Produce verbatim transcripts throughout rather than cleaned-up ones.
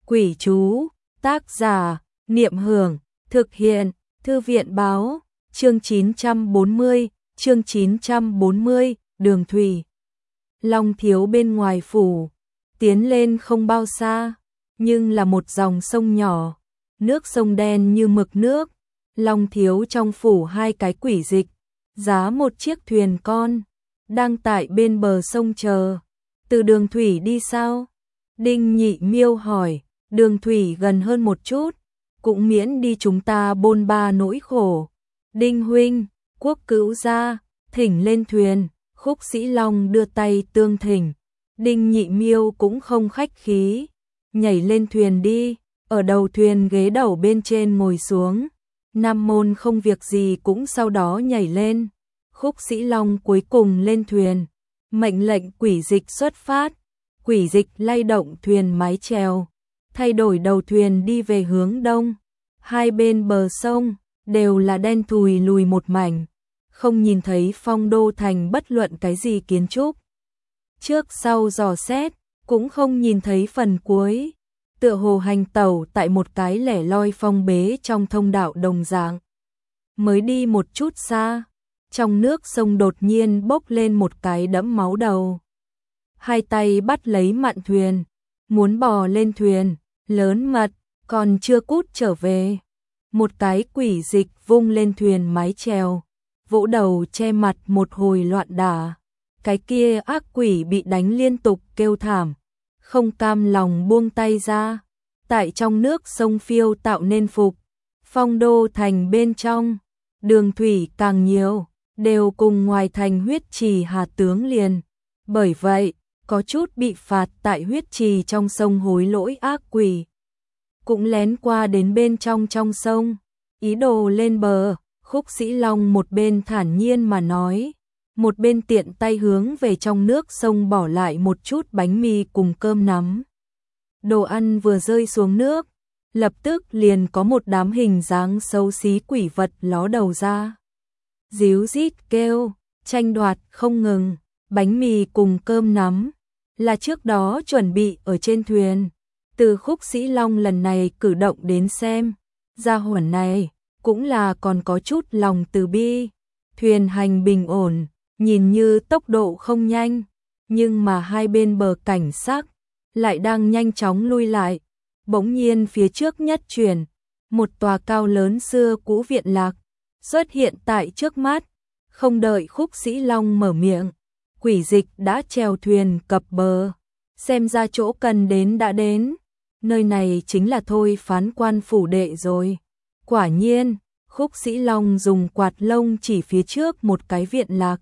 Quỷ chú, tác giả, Niệm Hưởng, thực hiện, Thư viện báo, chương chín trăm bốn mươi, chương chín trăm bốn mươi, đường thủy. Long Thiếu bên ngoài phủ, tiến lên không bao xa, nhưng là một dòng sông nhỏ, nước sông đen như mực nước. Long Thiếu trong phủ hai cái quỷ dịch, giá một chiếc thuyền con, đang tại bên bờ sông chờ. Từ đường thủy đi sao? Đinh Nhị Miêu hỏi. Đường thủy gần hơn một chút, cũng miễn đi chúng ta bôn ba nỗi khổ. Đinh huynh, Quốc Cữu gia, thỉnh lên thuyền. Khúc Sĩ Long đưa tay tương thỉnh. Đinh Nhị Miêu cũng không khách khí, nhảy lên thuyền đi. Ở đầu thuyền ghế đầu bên trên ngồi xuống. Nam Môn không việc gì cũng sau đó nhảy lên. Khúc Sĩ Long cuối cùng lên thuyền, mệnh lệnh quỷ dịch xuất phát. Quỷ dịch lay động thuyền mái chèo, thay đổi đầu thuyền đi về hướng đông. Hai bên bờ sông đều là đen thùi lùi một mảnh, không nhìn thấy Phong Đô thành bất luận cái gì kiến trúc. Trước sau dò xét, cũng không nhìn thấy phần cuối, tựa hồ hành tẩu tại một cái lẻ loi phong bế trong thông đạo đồng dạng. Mới đi một chút xa, trong nước sông đột nhiên bốc lên một cái đẫm máu đầu. Hai tay bắt lấy mạn thuyền, muốn bò lên thuyền. Lớn mật, còn chưa cút trở về. Một cái quỷ dịch vung lên thuyền mái chèo, vỗ đầu che mặt một hồi loạn đả. Cái kia ác quỷ bị đánh liên tục kêu thảm, không cam lòng buông tay ra. Tại trong nước sông phiêu tạo nên phục. Phong Đô thành bên trong, đường thủy càng nhiều, đều cùng ngoài thành huyết trì Hà tướng liền. Bởi vậy, có chút bị phạt tại huyết trì trong sông hối lỗi ác quỷ, cũng lén qua đến bên trong trong sông, ý đồ lên bờ. Khúc Sĩ Long một bên thản nhiên mà nói, một bên tiện tay hướng về trong nước sông bỏ lại một chút bánh mì cùng cơm nắm. Đồ ăn vừa rơi xuống nước, lập tức liền có một đám hình dáng xấu xí quỷ vật ló đầu ra, díu rít kêu, tranh đoạt không ngừng. Bánh mì cùng cơm nắm là trước đó chuẩn bị ở trên thuyền. Từ Khúc Sĩ Long lần này cử động đến xem, gia hỏa này cũng là còn có chút lòng từ bi. Thuyền hành bình ổn, nhìn như tốc độ không nhanh, nhưng mà hai bên bờ cảnh sắc lại đang nhanh chóng lui lại. Bỗng nhiên phía trước nhất chuyển, một tòa cao lớn xưa cũ viện lạc xuất hiện tại trước mắt. Không đợi Khúc Sĩ Long mở miệng, quỷ dịch đã chèo thuyền cập bờ. Xem ra chỗ cần đến đã đến, nơi này chính là Thôi Phán Quan phủ đệ rồi. Quả nhiên, Khúc Sĩ Long dùng quạt lông chỉ phía trước một cái viện lạc,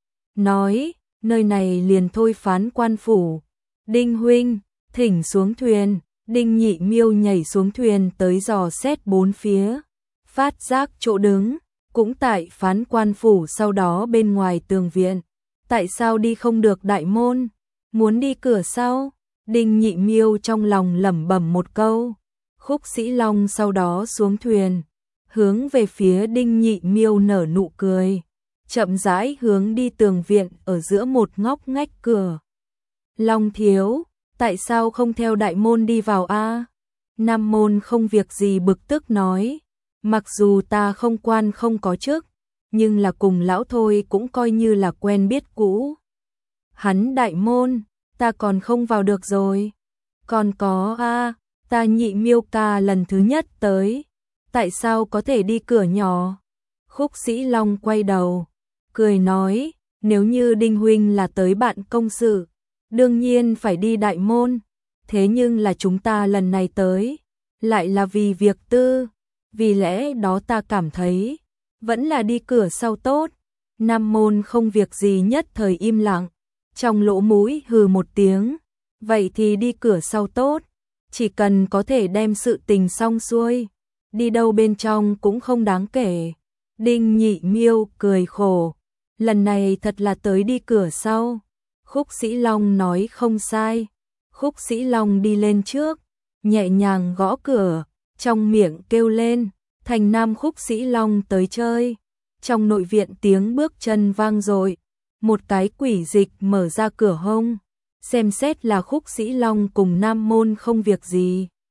nói, nơi này liền Thôi Phán Quan phủ. Đinh huynh, thỉnh xuống thuyền. Đinh Nhị Miêu nhảy xuống thuyền tới dò xét bốn phía, phát giác chỗ đứng cũng tại Phán Quan phủ, sau đó bên ngoài tường viện. Tại sao đi không được đại môn, muốn đi cửa sau? Đinh Nhị Miêu trong lòng lẩm bẩm một câu. Khúc Sĩ Long sau đó xuống thuyền, hướng về phía Đinh Nhị Miêu nở nụ cười, chậm rãi hướng đi tường viện ở giữa một ngóc ngách cửa. Long thiếu, tại sao không theo đại môn đi vào a? Nam Môn không việc gì bực tức nói, mặc dù ta không quan không có chức, nhưng là cùng lão Thôi cũng coi như là quen biết cũ. Hắn đại môn, ta còn không vào được rồi. Còn có a, ta Nhị Miêu ca lần thứ nhất tới, tại sao có thể đi cửa nhỏ? Khúc Sĩ Long quay đầu, cười nói, nếu như Đinh huynh là tới bạn công sự, đương nhiên phải đi đại môn. Thế nhưng là chúng ta lần này tới, lại là vì việc tư, vì lẽ đó ta cảm thấy vẫn là đi cửa sau tốt. Nam Môn không việc gì nhất thời im lặng, trong lỗ mũi hừ một tiếng, vậy thì đi cửa sau tốt, chỉ cần có thể đem sự tình xong xuôi, đi đâu bên trong cũng không đáng kể. Đinh Nhị Miêu cười khổ, lần này thật là tới đi cửa sau. Khúc Sĩ Long nói không sai. Khúc Sĩ Long đi lên trước, nhẹ nhàng gõ cửa, trong miệng kêu lên, thành nam Khúc Sĩ Long tới chơi. Trong nội viện tiếng bước chân vang dội, một cái quỷ dịch mở ra cửa hông, xem xét là Khúc Sĩ Long cùng Nam Môn không việc gì.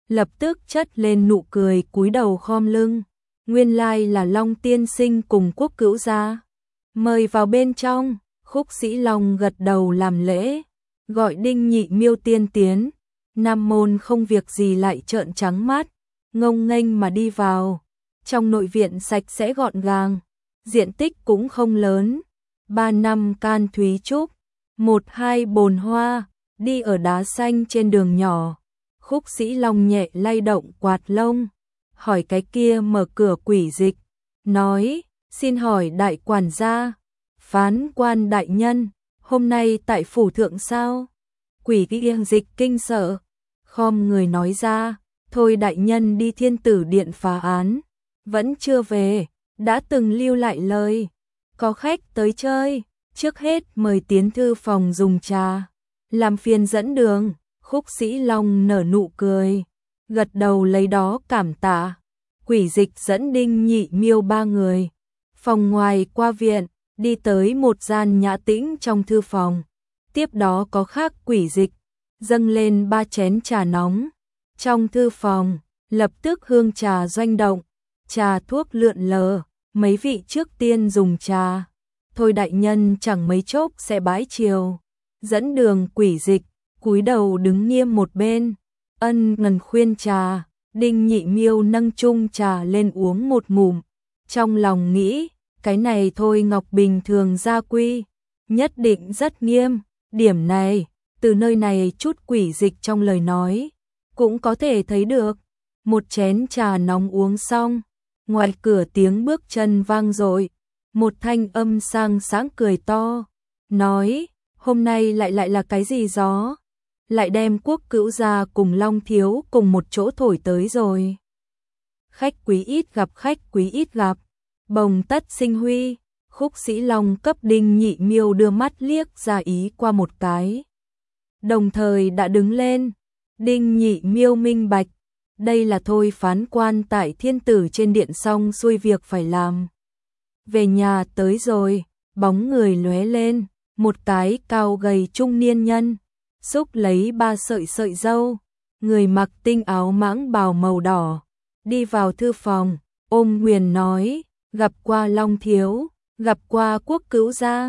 lập tức chất lên nụ cười cúi đầu khom lưng. Nguyên lai là Long tiên sinh cùng Quốc Cữu gia. Mời vào bên trong. Khúc Sĩ Long gật đầu làm lễ, gọi Đinh Nhị Miêu tiên tiến. Nam môn không việc gì lại trợn trắng mắt, ngông nghênh mà đi vào. Trong nội viện sạch sẽ gọn gàng, diện tích cũng không lớn. Ba năm can thúy trúc, một hai bồn hoa, đi ở đá xanh trên đường nhỏ. Khúc Sĩ Long nhẹ lay động quạt lông, hỏi cái kia mở cửa quỷ dịch, nói, xin hỏi đại quản gia, phán quan đại nhân, hôm nay tại phủ thượng sao? Quỷ kia dịch kinh sợ, khom người nói ra, thôi đại nhân đi Thiên Tử điện phá án, vẫn chưa về, đã từng lưu lại lời, có khách tới chơi, trước hết mời tiến thư phòng dùng trà, làm phiền dẫn đường. Khúc Sĩ Long nở nụ cười, gật đầu lấy đó cảm tạ. Quỷ dịch dẫn Đinh Nhị Miêu ba người, phòng ngoài qua viện, đi tới một gian nhã tĩnh trong thư phòng. Tiếp đó có khác quỷ dịch, dâng lên ba chén trà nóng. Trong thư phòng, lập tức hương trà doanh động, trà thuốc lượn lờ, mấy vị trước tiên dùng trà. Thôi đại nhân chẳng mấy chốc sẽ bãi chiều. Dẫn đường quỷ dịch, cúi đầu đứng nghiêm một bên, ân ngần khuyên trà. Đinh Nhị Miêu nâng chung trà lên uống một ngụm, trong lòng nghĩ, cái này Thôi Ngọc bình thường gia quy, nhất định rất nghiêm, điểm này, từ nơi này chút quỷ dịch trong lời nói, cũng có thể thấy được. Một chén trà nóng uống xong, ngoài cửa tiếng bước chân vang dội, một thanh âm sang sáng cười to, nói, hôm nay lại lại là cái gì gió? Lại đem Quốc Cữu gia cùng Long thiếu cùng một chỗ thổi tới rồi. Khách quý ít gặp khách quý ít gặp, bồng tất sinh huy. Khúc Sĩ Long cấp Đinh Nhị Miêu đưa mắt liếc ra ý qua một cái, đồng thời đã đứng lên. Đinh Nhị Miêu minh bạch, đây là Thôi phán quan tại Thiên Tử trên điện xong xuôi việc phải làm. Về nhà tới rồi, bóng người lóe lên, một cái cao gầy trung niên nhân, xúc lấy ba sợi sợi râu, người mặc tinh áo mãng bào màu đỏ, đi vào thư phòng, ôm quyền nói, gặp qua Long thiếu, gặp qua Quốc Cữu gia.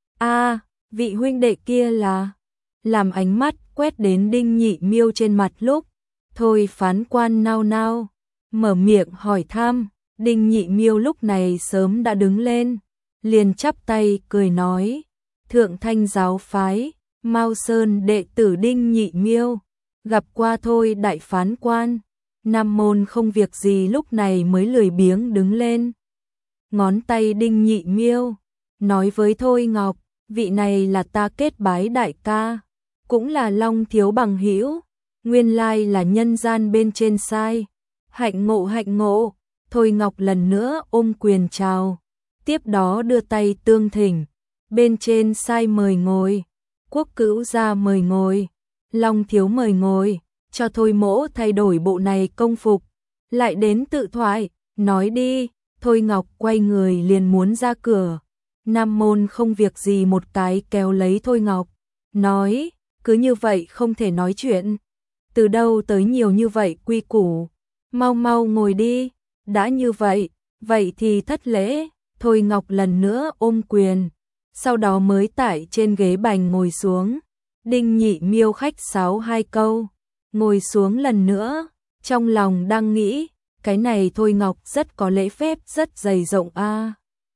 A, vị huynh đệ kia là, làm ánh mắt quét đến Đinh Nhị Miêu trên mặt lúc, Thôi phán quan nao nao, mở miệng hỏi thăm. Đinh Nhị Miêu lúc này sớm đã đứng lên, liền chắp tay cười nói, Thượng Thanh giáo phái, Mao Sơn đệ tử Đinh Nhị Miêu, gặp qua Thôi đại phán quan. Nam môn không việc gì lúc này mới lười biếng đứng lên. Ngón tay Đinh Nhị Miêu, nói với Thôi Ngọc, vị này là ta kết bái đại ca, cũng là Long thiếu bằng hữu, nguyên lai là nhân gian bên trên sai, hạnh ngộ hạnh ngộ. Thôi Ngọc lần nữa ôm quyền chào, tiếp đó đưa tay tương thỉnh, bên trên sai mời ngồi, Quốc Cữu gia mời ngồi, Long thiếu mời ngồi, cho Thôi mỗ thay đổi bộ này công phục, lại đến tự thoại, nói đi. Thôi Ngọc quay người liền muốn ra cửa, Nam môn không việc gì một cái kéo lấy Thôi Ngọc, nói, cứ như vậy không thể nói chuyện, từ đâu tới nhiều như vậy quy củ, mau mau ngồi đi. Đã như vậy, vậy thì thất lễ. Thôi Ngọc lần nữa ôm quyền, sau đó mới tại trên ghế bành ngồi xuống. Đinh Nhị Miêu khách sáo hai câu, ngồi xuống lần nữa, trong lòng đang nghĩ, cái này Thôi Ngọc rất có lễ phép, rất dày rộng a. À.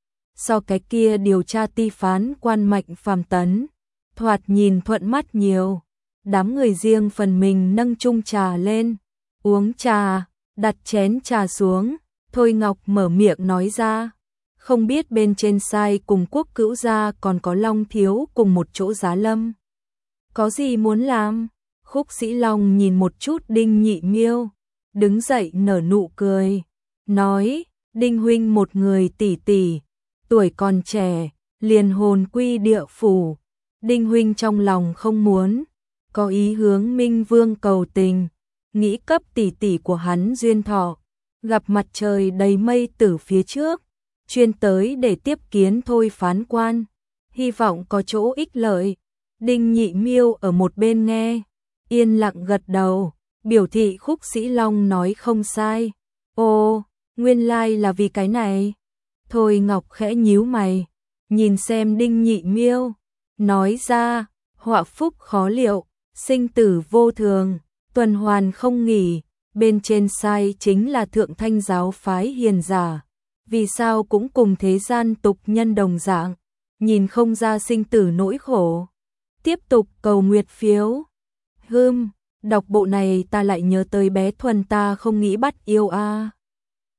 So cái kia điều tra ti phán quan Mạnh Phàm Tấn, thoạt nhìn thuận mắt nhiều. Đám người riêng phần mình nâng chung trà lên, uống trà. Đặt chén trà xuống, Thôi Ngọc mở miệng nói ra, không biết bên trên sai cùng Quốc Cữu gia còn có Long thiếu cùng một chỗ giá lâm. Có gì muốn làm? Khúc Sĩ Long nhìn một chút Đinh Nhị Miêu, đứng dậy nở nụ cười, nói, Đinh huynh một người tỷ tỷ, tuổi còn trẻ, liền hồn quy địa phủ. Đinh huynh trong lòng không muốn, có ý hướng Minh Vương cầu tình. Nghĩ cấp tỷ tỷ của hắn duyên thọ, gặp mặt trời đầy mây từ phía trước, chuyên tới để tiếp kiến Thôi phán quan, hy vọng có chỗ ích lợi. Đinh Nhị Miêu ở một bên nghe, yên lặng gật đầu, biểu thị Khúc Sĩ Long nói không sai. Ồ, nguyên lai là vì cái này. Thôi Ngọc khẽ nhíu mày, nhìn xem Đinh Nhị Miêu, nói ra, họa phúc khó liệu, sinh tử vô thường, tuần hoàn không nghỉ, bên trên sai chính là thượng thanh giáo phái hiền giả, vì sao cũng cùng thế gian tục nhân đồng dạng, nhìn không ra sinh tử nỗi khổ. Tiếp tục cầu nguyệt phiếu. Hưm, đọc bộ này ta lại nhớ tới bé Thuần ta không nghĩ bắt yêu a.